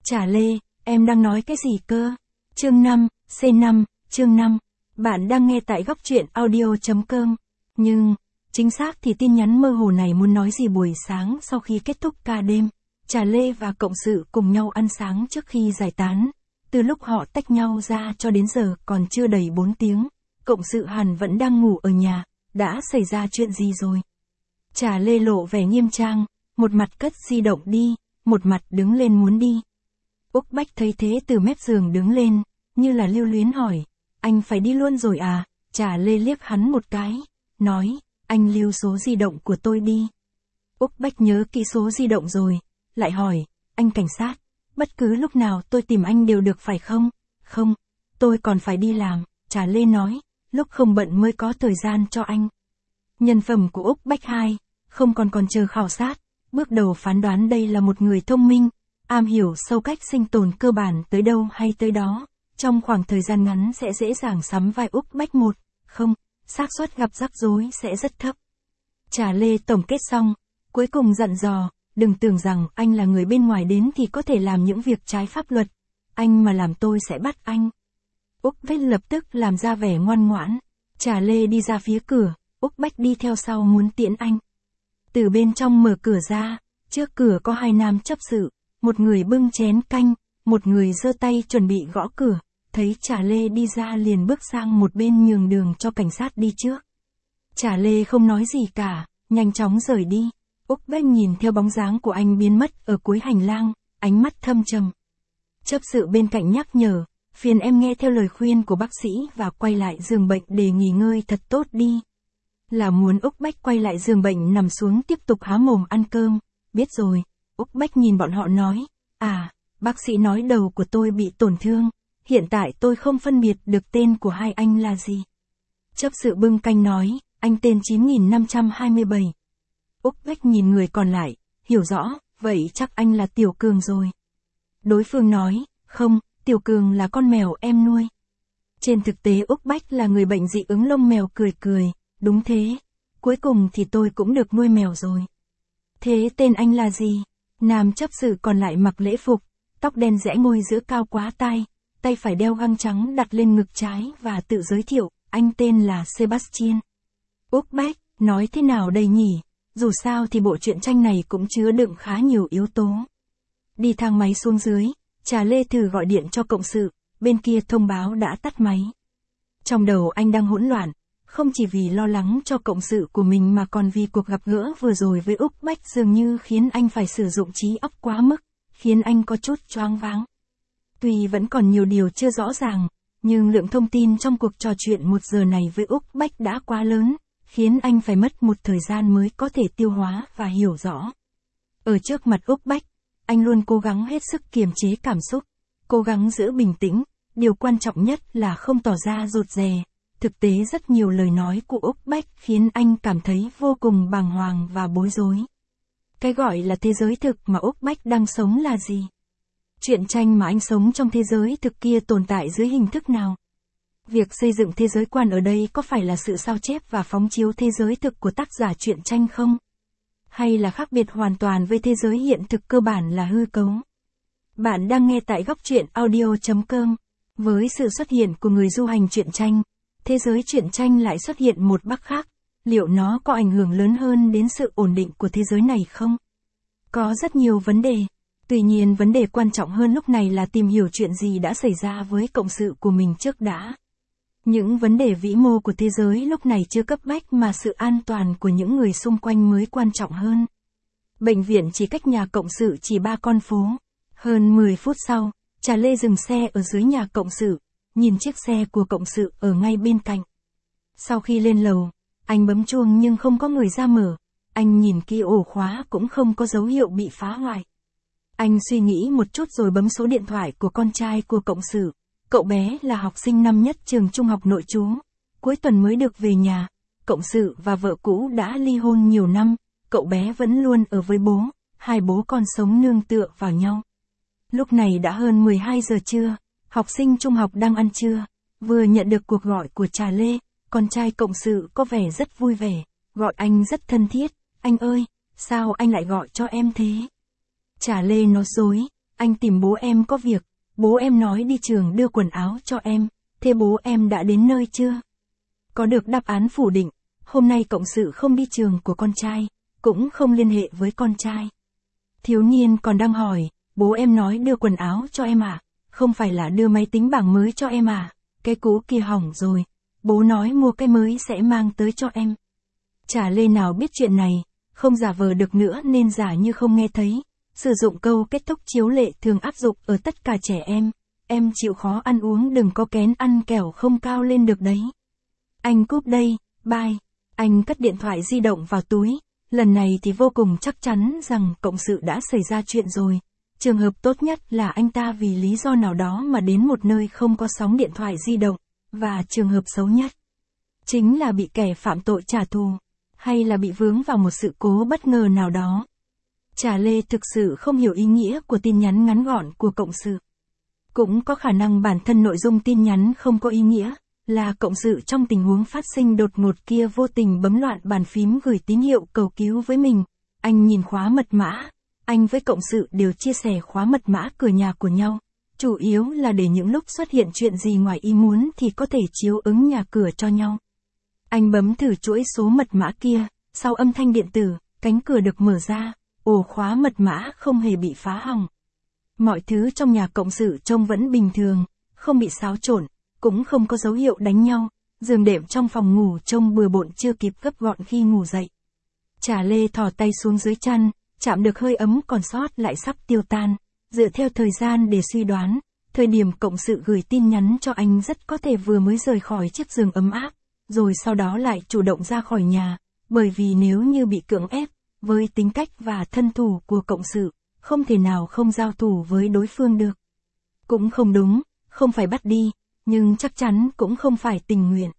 Trà Lê, em đang nói cái gì cơ? Chương 5, C5, chương 5. Bạn đang nghe tại góc truyện audio.com. Nhưng, chính xác thì tin nhắn mơ hồ này muốn nói gì buổi sáng sau khi kết thúc ca đêm. Trà Lê và cộng sự cùng nhau ăn sáng trước khi giải tán. Từ lúc họ tách nhau ra cho đến giờ còn chưa đầy 4 tiếng. Cộng sự hẳn vẫn đang ngủ ở nhà. Đã xảy ra chuyện gì rồi? Trà Lê lộ vẻ nghiêm trang, một mặt cất di động đi, một mặt đứng lên muốn đi. Úc Bách thấy thế từ mép giường đứng lên, như là lưu luyến hỏi, anh phải đi luôn rồi à? Trà Lê liếc hắn một cái, nói, anh lưu số di động của tôi đi. Úc Bách nhớ kỹ số di động rồi, lại hỏi, anh cảnh sát, bất cứ lúc nào tôi tìm anh đều được phải không? Không, tôi còn phải đi làm, Trà Lê nói, lúc không bận mới có thời gian cho anh. Nhân phẩm của Úc Bách 2, không còn chờ khảo sát, bước đầu phán đoán đây là một người thông minh, am hiểu sâu cách sinh tồn cơ bản tới đâu hay tới đó, trong khoảng thời gian ngắn sẽ dễ dàng sắm vai Úc Bách 1, không, xác suất gặp rắc rối sẽ rất thấp. Trà Lê tổng kết xong, cuối cùng dặn dò, đừng tưởng rằng anh là người bên ngoài đến thì có thể làm những việc trái pháp luật, anh mà làm tôi sẽ bắt anh. Úc Bách lập tức làm ra vẻ ngoan ngoãn, Trà Lê đi ra phía cửa, Úc Bách đi theo sau muốn tiễn anh. Từ bên trong mở cửa ra, trước cửa có hai nam chấp sự, một người bưng chén canh, một người giơ tay chuẩn bị gõ cửa, thấy Trà Lê đi ra liền bước sang một bên nhường đường cho cảnh sát đi trước. Trà Lê không nói gì cả, nhanh chóng rời đi. Úc Bách nhìn theo bóng dáng của anh biến mất ở cuối hành lang, ánh mắt thâm trầm. Chấp sự bên cạnh nhắc nhở, phiền em nghe theo lời khuyên của bác sĩ và quay lại giường bệnh để nghỉ ngơi thật tốt đi. Là muốn Úc Bách quay lại giường bệnh nằm xuống tiếp tục há mồm ăn cơm. Biết rồi, Úc Bách nhìn bọn họ nói, bác sĩ nói đầu của tôi bị tổn thương, hiện tại tôi không phân biệt được tên của hai anh là gì. Chấp sự bưng canh nói, anh tên 9527. Úc Bách nhìn người còn lại, hiểu rõ, vậy chắc anh là Tiểu Cường rồi. Đối phương nói, không, Tiểu Cường là con mèo em nuôi. Trên thực tế Úc Bách là người bệnh dị ứng lông mèo, cười, đúng thế, cuối cùng thì tôi cũng được nuôi mèo rồi. Thế tên anh là gì? Nam chấp sự còn lại mặc lễ phục, tóc đen rẽ ngôi giữa cao quá tai, tay phải đeo găng trắng đặt lên ngực trái và tự giới thiệu, anh tên là Sebastian. Úc Bách, nói thế nào đây nhỉ? Dù sao thì bộ truyện tranh này cũng chứa đựng khá nhiều yếu tố. Đi thang máy xuống dưới, Trà Lê thử gọi điện cho cộng sự, bên kia thông báo đã tắt máy. Trong đầu anh đang hỗn loạn, không chỉ vì lo lắng cho cộng sự của mình mà còn vì cuộc gặp gỡ vừa rồi với Úc Bách dường như khiến anh phải sử dụng trí óc quá mức, khiến anh có chút choáng váng. Tuy vẫn còn nhiều điều chưa rõ ràng, nhưng lượng thông tin trong cuộc trò chuyện 1 giờ này với Úc Bách đã quá lớn, khiến anh phải mất một thời gian mới có thể tiêu hóa và hiểu rõ. Ở trước mặt Úc Bách, anh luôn cố gắng hết sức kiềm chế cảm xúc, cố gắng giữ bình tĩnh, điều quan trọng nhất là không tỏ ra rụt rè. Thực tế rất nhiều lời nói của Úc Bách khiến anh cảm thấy vô cùng bàng hoàng và bối rối. Cái gọi là thế giới thực mà Úc Bách đang sống là gì? Truyện tranh mà anh sống trong thế giới thực kia tồn tại dưới hình thức nào? Việc xây dựng thế giới quan ở đây có phải là sự sao chép và phóng chiếu thế giới thực của tác giả truyện tranh không? Hay là khác biệt hoàn toàn với thế giới hiện thực cơ bản là hư cấu? Bạn đang nghe tại góc truyện audio.com. Với sự xuất hiện của người du hành truyện tranh, thế giới truyện tranh lại xuất hiện một bắc khác, liệu nó có ảnh hưởng lớn hơn đến sự ổn định của thế giới này không? Có rất nhiều vấn đề, tuy nhiên vấn đề quan trọng hơn lúc này là tìm hiểu chuyện gì đã xảy ra với cộng sự của mình trước đã. Những vấn đề vĩ mô của thế giới lúc này chưa cấp bách mà sự an toàn của những người xung quanh mới quan trọng hơn. Bệnh viện chỉ cách nhà cộng sự chỉ 3 con phố. Hơn 10 phút sau, Trà Lê dừng xe ở dưới nhà cộng sự, nhìn chiếc xe của cộng sự ở ngay bên cạnh. Sau khi lên lầu, anh bấm chuông nhưng không có người ra mở, anh nhìn kỹ ổ khóa cũng không có dấu hiệu bị phá hoại. Anh suy nghĩ một chút rồi bấm số điện thoại của con trai của cộng sự. Cậu bé là học sinh năm nhất trường trung học nội trú, cuối tuần mới được về nhà. Cộng sự và vợ cũ đã ly hôn nhiều năm, cậu bé vẫn luôn ở với bố, hai bố con sống nương tựa vào nhau. Lúc này đã hơn 12 giờ trưa, học sinh trung học đang ăn trưa, vừa nhận được cuộc gọi của Trà Lê, con trai cộng sự có vẻ rất vui vẻ, gọi anh rất thân thiết, anh ơi, sao anh lại gọi cho em thế? Trà Lê nói dối, anh tìm bố em có việc, bố em nói đi trường đưa quần áo cho em, thế bố em đã đến nơi chưa? Có được đáp án phủ định, hôm nay cộng sự không đi trường của con trai, cũng không liên hệ với con trai. Thiếu niên còn đang hỏi, bố em nói đưa quần áo cho em à? Không phải là đưa máy tính bảng mới cho em à? Cái cũ kia hỏng rồi, bố nói mua cái mới sẽ mang tới cho em. Chả Lê nào biết chuyện này, không giả vờ được nữa nên giả như không nghe thấy, sử dụng câu kết thúc chiếu lệ thường áp dụng ở tất cả trẻ em chịu khó ăn uống đừng có kén ăn kẻo không cao lên được đấy. Anh cúp đây, bye. Anh cất điện thoại di động vào túi, lần này thì vô cùng chắc chắn rằng cộng sự đã xảy ra chuyện rồi. Trường hợp tốt nhất là anh ta vì lý do nào đó mà đến một nơi không có sóng điện thoại di động, và trường hợp xấu nhất chính là bị kẻ phạm tội trả thù, hay là bị vướng vào một sự cố bất ngờ nào đó. Chả Lê thực sự không hiểu ý nghĩa của tin nhắn ngắn gọn của cộng sự. Cũng có khả năng bản thân nội dung tin nhắn không có ý nghĩa, là cộng sự trong tình huống phát sinh đột ngột kia vô tình bấm loạn bàn phím gửi tín hiệu cầu cứu với mình. Anh nhìn khóa mật mã, anh với cộng sự đều chia sẻ khóa mật mã cửa nhà của nhau, chủ yếu là để những lúc xuất hiện chuyện gì ngoài ý muốn thì có thể chiếu ứng nhà cửa cho nhau. Anh bấm thử chuỗi số mật mã kia, sau âm thanh điện tử, cánh cửa được mở ra, ổ khóa mật mã không hề bị phá hỏng. Mọi thứ trong nhà cộng sự trông vẫn bình thường, không bị xáo trộn, cũng không có dấu hiệu đánh nhau, giường đệm trong phòng ngủ trông bừa bộn chưa kịp gấp gọn khi ngủ dậy. Chả Lê thò tay xuống dưới chăn, chạm được hơi ấm còn sót lại sắp tiêu tan, dựa theo thời gian để suy đoán, thời điểm cộng sự gửi tin nhắn cho anh rất có thể vừa mới rời khỏi chiếc giường ấm áp, rồi sau đó lại chủ động ra khỏi nhà, bởi vì nếu như bị cưỡng ép, với tính cách và thân thủ của cộng sự, không thể nào không giao thủ với đối phương được. Cũng không đúng, không phải bắt đi, nhưng chắc chắn cũng không phải tình nguyện.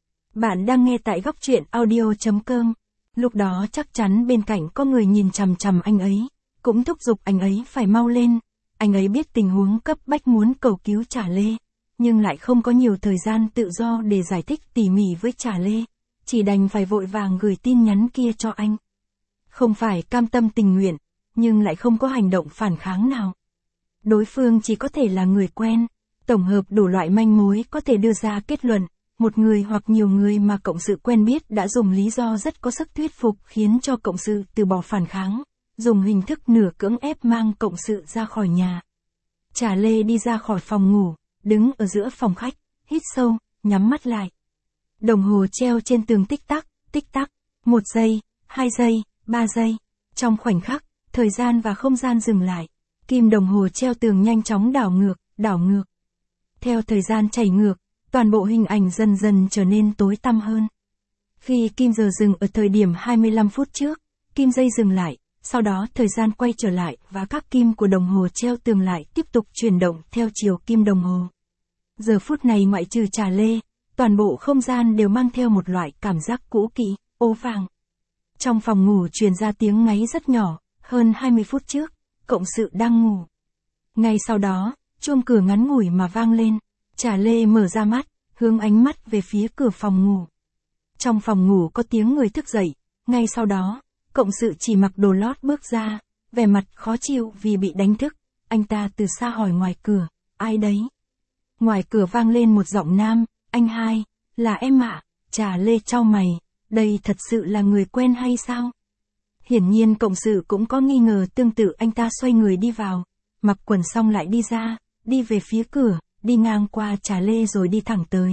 Bạn đang nghe tại góc truyện audio.com. Lúc đó chắc chắn bên cạnh có người nhìn chằm chằm anh ấy, cũng thúc giục anh ấy phải mau lên. Anh ấy biết tình huống cấp bách muốn cầu cứu Chả Lê, nhưng lại không có nhiều thời gian tự do để giải thích tỉ mỉ với Chả Lê, chỉ đành phải vội vàng gửi tin nhắn kia cho anh. Không phải cam tâm tình nguyện, nhưng lại không có hành động phản kháng nào. Đối phương chỉ có thể là người quen, tổng hợp đủ loại manh mối có thể đưa ra kết luận, một người hoặc nhiều người mà cộng sự quen biết đã dùng lý do rất có sức thuyết phục khiến cho cộng sự từ bỏ phản kháng, dùng hình thức nửa cưỡng ép mang cộng sự ra khỏi nhà. Chả Lê đi ra khỏi phòng ngủ, đứng ở giữa phòng khách, hít sâu, nhắm mắt lại. Đồng hồ treo trên tường tích tắc, 1 giây, 2 giây, 3 giây. Trong khoảnh khắc, thời gian và không gian dừng lại, kim đồng hồ treo tường nhanh chóng đảo ngược. Theo thời gian chảy ngược, toàn bộ hình ảnh dần dần trở nên tối tăm hơn. Khi kim giờ dừng ở thời điểm 25 phút trước, kim dây dừng lại, sau đó thời gian quay trở lại và các kim của đồng hồ treo tường lại tiếp tục chuyển động theo chiều kim đồng hồ. Giờ phút này ngoại trừ Chả Lê, toàn bộ không gian đều mang theo một loại cảm giác cũ kỹ, ố vàng. Trong phòng ngủ truyền ra tiếng ngáy rất nhỏ, hơn 20 phút trước, cộng sự đang ngủ. Ngay sau đó, chuông cửa ngắn ngủi mà vang lên, Chả Lê mở ra mắt, hướng ánh mắt về phía cửa phòng ngủ. Trong phòng ngủ có tiếng người thức dậy, ngay sau đó, cộng sự chỉ mặc đồ lót bước ra, vẻ mặt khó chịu vì bị đánh thức, anh ta từ xa hỏi ngoài cửa, ai đấy? Ngoài cửa vang lên một giọng nam, anh hai, là em ạ. Chả Lê chau mày, đây thật sự là người quen hay sao? Hiển nhiên cộng sự cũng có nghi ngờ tương tự, anh ta xoay người đi vào, mặc quần xong lại đi ra, đi về phía cửa, đi ngang qua Chả Lê rồi đi thẳng tới.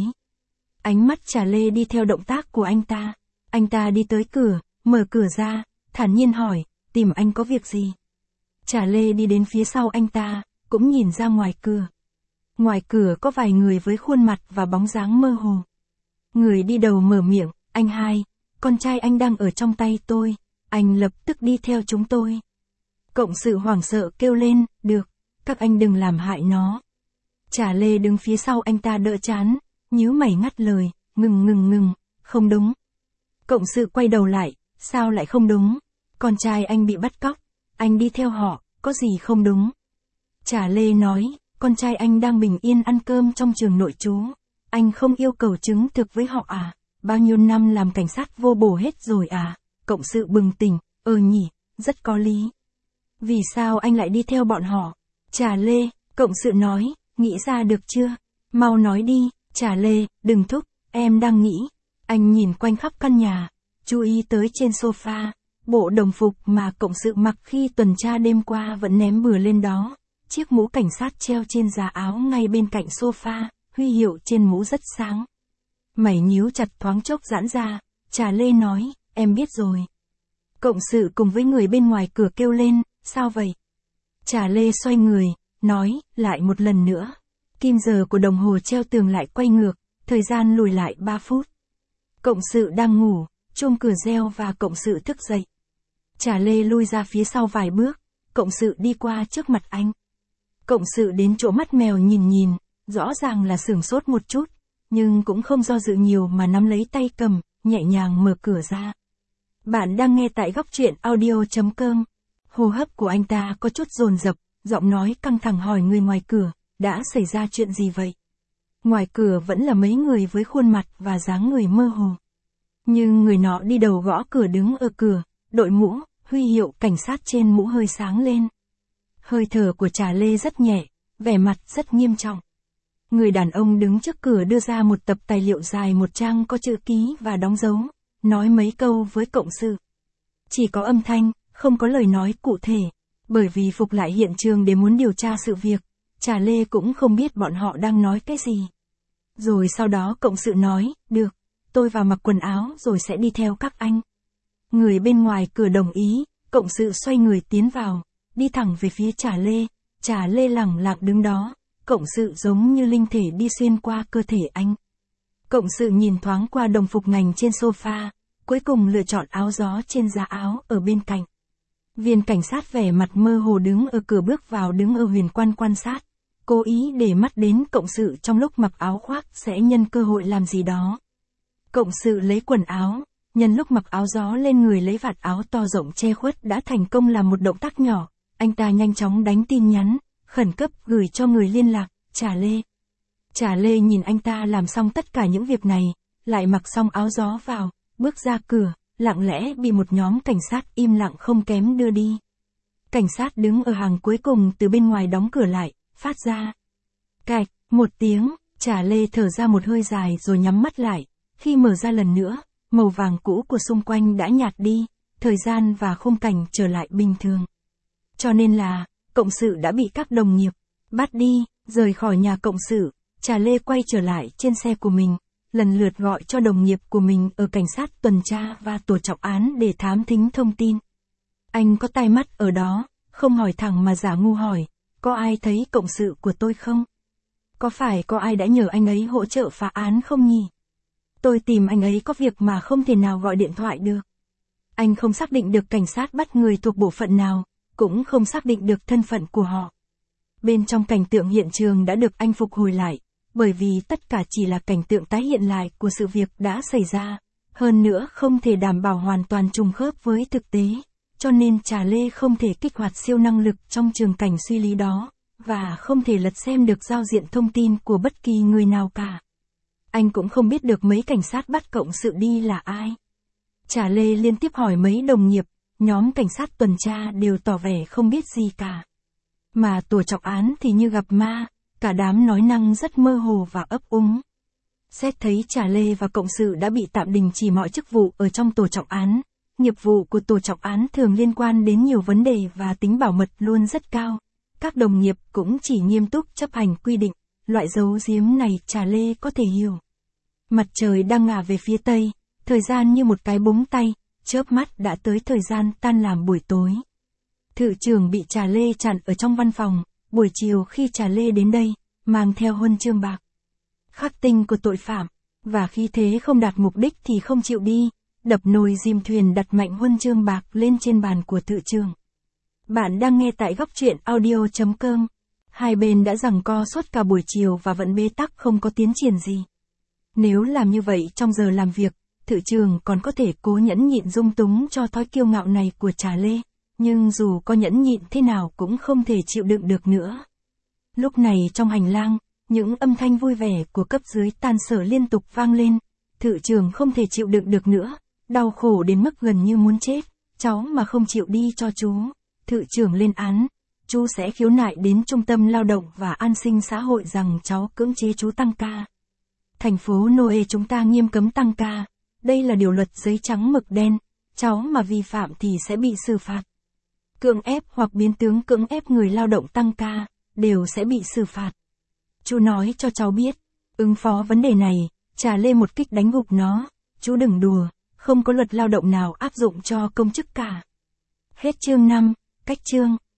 Ánh mắt Chả Lê đi theo động tác của anh ta đi tới cửa, mở cửa ra, thản nhiên hỏi, tìm anh có việc gì? Chả Lê đi đến phía sau anh ta, cũng nhìn ra ngoài cửa. Ngoài cửa có vài người với khuôn mặt và bóng dáng mơ hồ. Người đi đầu mở miệng, anh hai, con trai anh đang ở trong tay tôi, anh lập tức đi theo chúng tôi. Cộng sự hoảng sợ kêu lên, được, các anh đừng làm hại nó. Chả Lê đứng phía sau anh ta đỡ chán, nhíu mày ngắt lời, ngừng, không đúng. Cộng sự quay đầu lại, sao lại không đúng? Con trai anh bị bắt cóc, anh đi theo họ, có gì không đúng? Chả Lê nói, con trai anh đang bình yên ăn cơm trong trường nội trú, anh không yêu cầu chứng thực với họ à? Bao nhiêu năm làm cảnh sát vô bổ hết rồi à? Cộng sự bừng tỉnh, nhỉ, rất có lý. Vì sao anh lại đi theo bọn họ? Trà Lê, cộng sự nói, nghĩ ra được chưa? Mau nói đi, Trà Lê, đừng thúc, em đang nghĩ. Anh nhìn quanh khắp căn nhà, chú ý tới trên sofa, bộ đồng phục mà cộng sự mặc khi tuần tra đêm qua vẫn ném bừa lên đó. Chiếc mũ cảnh sát treo trên giá áo ngay bên cạnh sofa, huy hiệu trên mũ rất sáng. Mày nhíu chặt thoáng chốc giãn ra, Trà Lê nói, em biết rồi. Cộng sự cùng với người bên ngoài cửa kêu lên, sao vậy? Trà Lê xoay người, nói, lại một lần nữa. Kim giờ của đồng hồ treo tường lại quay ngược, thời gian lùi lại 3 phút. Cộng sự đang ngủ, chuông cửa reo và cộng sự thức dậy. Trà Lê lui ra phía sau vài bước, cộng sự đi qua trước mặt anh. Cộng sự đến chỗ mắt mèo nhìn, rõ ràng là sửng sốt một chút, nhưng cũng không do dự nhiều mà nắm lấy tay cầm, nhẹ nhàng mở cửa ra. Bạn đang nghe tại góc truyện audio.com. Hô hấp của anh ta có chút dồn dập, giọng nói căng thẳng hỏi người ngoài cửa, đã xảy ra chuyện gì vậy? Ngoài cửa vẫn là mấy người với khuôn mặt và dáng người mơ hồ. Nhưng người nọ đi đầu gõ cửa đứng ở cửa, đội mũ, huy hiệu cảnh sát trên mũ hơi sáng lên. Hơi thở của Trà Lê rất nhẹ, vẻ mặt rất nghiêm trọng. Người đàn ông đứng trước cửa đưa ra một tập tài liệu dài 1 trang có chữ ký và đóng dấu, nói mấy câu với cộng sự. Chỉ có âm thanh, không có lời nói cụ thể, bởi vì phục lại hiện trường để muốn điều tra sự việc, Trà Lê cũng không biết bọn họ đang nói cái gì. Rồi sau đó cộng sự nói, được, tôi vào mặc quần áo rồi sẽ đi theo các anh. Người bên ngoài cửa đồng ý, cộng sự xoay người tiến vào, đi thẳng về phía Trà Lê lẳng lặng đứng đó, cộng sự giống như linh thể đi xuyên qua cơ thể anh. Cộng sự nhìn thoáng qua đồng phục ngành trên sofa, cuối cùng lựa chọn áo gió trên giá áo ở bên cạnh. Viên cảnh sát vẻ mặt mơ hồ đứng ở cửa bước vào đứng ở huyền quan sát, cố ý để mắt đến cộng sự trong lúc mặc áo khoác sẽ nhân cơ hội làm gì đó. Cộng sự lấy quần áo, nhân lúc mặc áo gió lên người lấy vạt áo to rộng che khuất đã thành công làm một động tác nhỏ, anh ta nhanh chóng đánh tin nhắn, khẩn cấp gửi cho người liên lạc, Trà Lê. Trà Lê nhìn anh ta làm xong tất cả những việc này, lại mặc xong áo gió vào, bước ra cửa, lặng lẽ bị một nhóm cảnh sát im lặng không kém đưa đi. Cảnh sát đứng ở hàng cuối cùng từ bên ngoài đóng cửa lại, phát ra cạch, một tiếng, Trà Lê thở ra một hơi dài rồi nhắm mắt lại, khi mở ra lần nữa, màu vàng cũ của xung quanh đã nhạt đi, thời gian và khung cảnh trở lại bình thường. Cho nên là, cộng sự đã bị các đồng nghiệp bắt đi, rời khỏi nhà cộng sự, Trà Lê quay trở lại trên xe của mình, lần lượt gọi cho đồng nghiệp của mình ở cảnh sát tuần tra và tổ trọng án để thám thính thông tin. Anh có tai mắt ở đó, không hỏi thẳng mà giả ngu hỏi, có ai thấy cộng sự của tôi không? Có phải có ai đã nhờ anh ấy hỗ trợ phá án không nhỉ? Tôi tìm anh ấy có việc mà không thể nào gọi điện thoại được. Anh không xác định được cảnh sát bắt người thuộc bộ phận nào, cũng không xác định được thân phận của họ. Bên trong cảnh tượng hiện trường đã được anh phục hồi lại, bởi vì tất cả chỉ là cảnh tượng tái hiện lại của sự việc đã xảy ra, hơn nữa không thể đảm bảo hoàn toàn trùng khớp với thực tế, cho nên Trà Lê không thể kích hoạt siêu năng lực trong trường cảnh suy lý đó, và không thể lật xem được giao diện thông tin của bất kỳ người nào cả. Anh cũng không biết được mấy cảnh sát bắt cộng sự đi là ai. Trà Lê liên tiếp hỏi mấy đồng nghiệp, nhóm cảnh sát tuần tra đều tỏ vẻ không biết gì cả. Mà tổ trọng án thì như gặp ma, cả đám nói năng rất mơ hồ và ấp úng. Xét thấy Trà Lê và cộng sự đã bị tạm đình chỉ mọi chức vụ ở trong tổ trọng án, nghiệp vụ của tổ trọng án thường liên quan đến nhiều vấn đề và tính bảo mật luôn rất cao. Các đồng nghiệp cũng chỉ nghiêm túc chấp hành quy định, loại giấu giếm này Trà Lê có thể hiểu. Mặt trời đang ngả về phía tây, thời gian như một cái búng tay, chớp mắt đã tới thời gian tan làm buổi tối. Thự trưởng bị Trà Lê chặn ở trong văn phòng, buổi chiều khi Trà Lê đến đây, mang theo huân chương bạc. Khắc tinh của tội phạm, và khi thế không đạt mục đích thì không chịu đi, đập nồi dìm thuyền đặt mạnh huân chương bạc lên trên bàn của thự trưởng. Bạn đang nghe tại góc truyện audio.com. Hai bên đã giằng co suốt cả buổi chiều và vẫn bế tắc không có tiến triển gì. Nếu làm như vậy trong giờ làm việc, thự trưởng còn có thể cố nhẫn nhịn dung túng cho thói kiêu ngạo này của Trà Lê, nhưng dù có nhẫn nhịn thế nào cũng không thể chịu đựng được nữa. Lúc này trong hành lang, những âm thanh vui vẻ của cấp dưới tan sở liên tục vang lên, thự trưởng không thể chịu đựng được nữa, đau khổ đến mức gần như muốn chết, cháu mà không chịu đi cho chú. Thự trưởng lên án, chú sẽ khiếu nại đến Trung tâm Lao động và An sinh xã hội rằng cháu cưỡng chế chú tăng ca. Thành phố Noe chúng ta nghiêm cấm tăng ca. Đây là điều luật giấy trắng mực đen. Cháu mà vi phạm thì sẽ bị xử phạt. Cưỡng ép hoặc biến tướng cưỡng ép người lao động tăng ca, đều sẽ bị xử phạt. Chú nói cho cháu biết, ứng phó vấn đề này, trả lê một kích đánh gục nó. Chú đừng đùa, không có luật lao động nào áp dụng cho công chức cả. Hết chương 5, cách chương.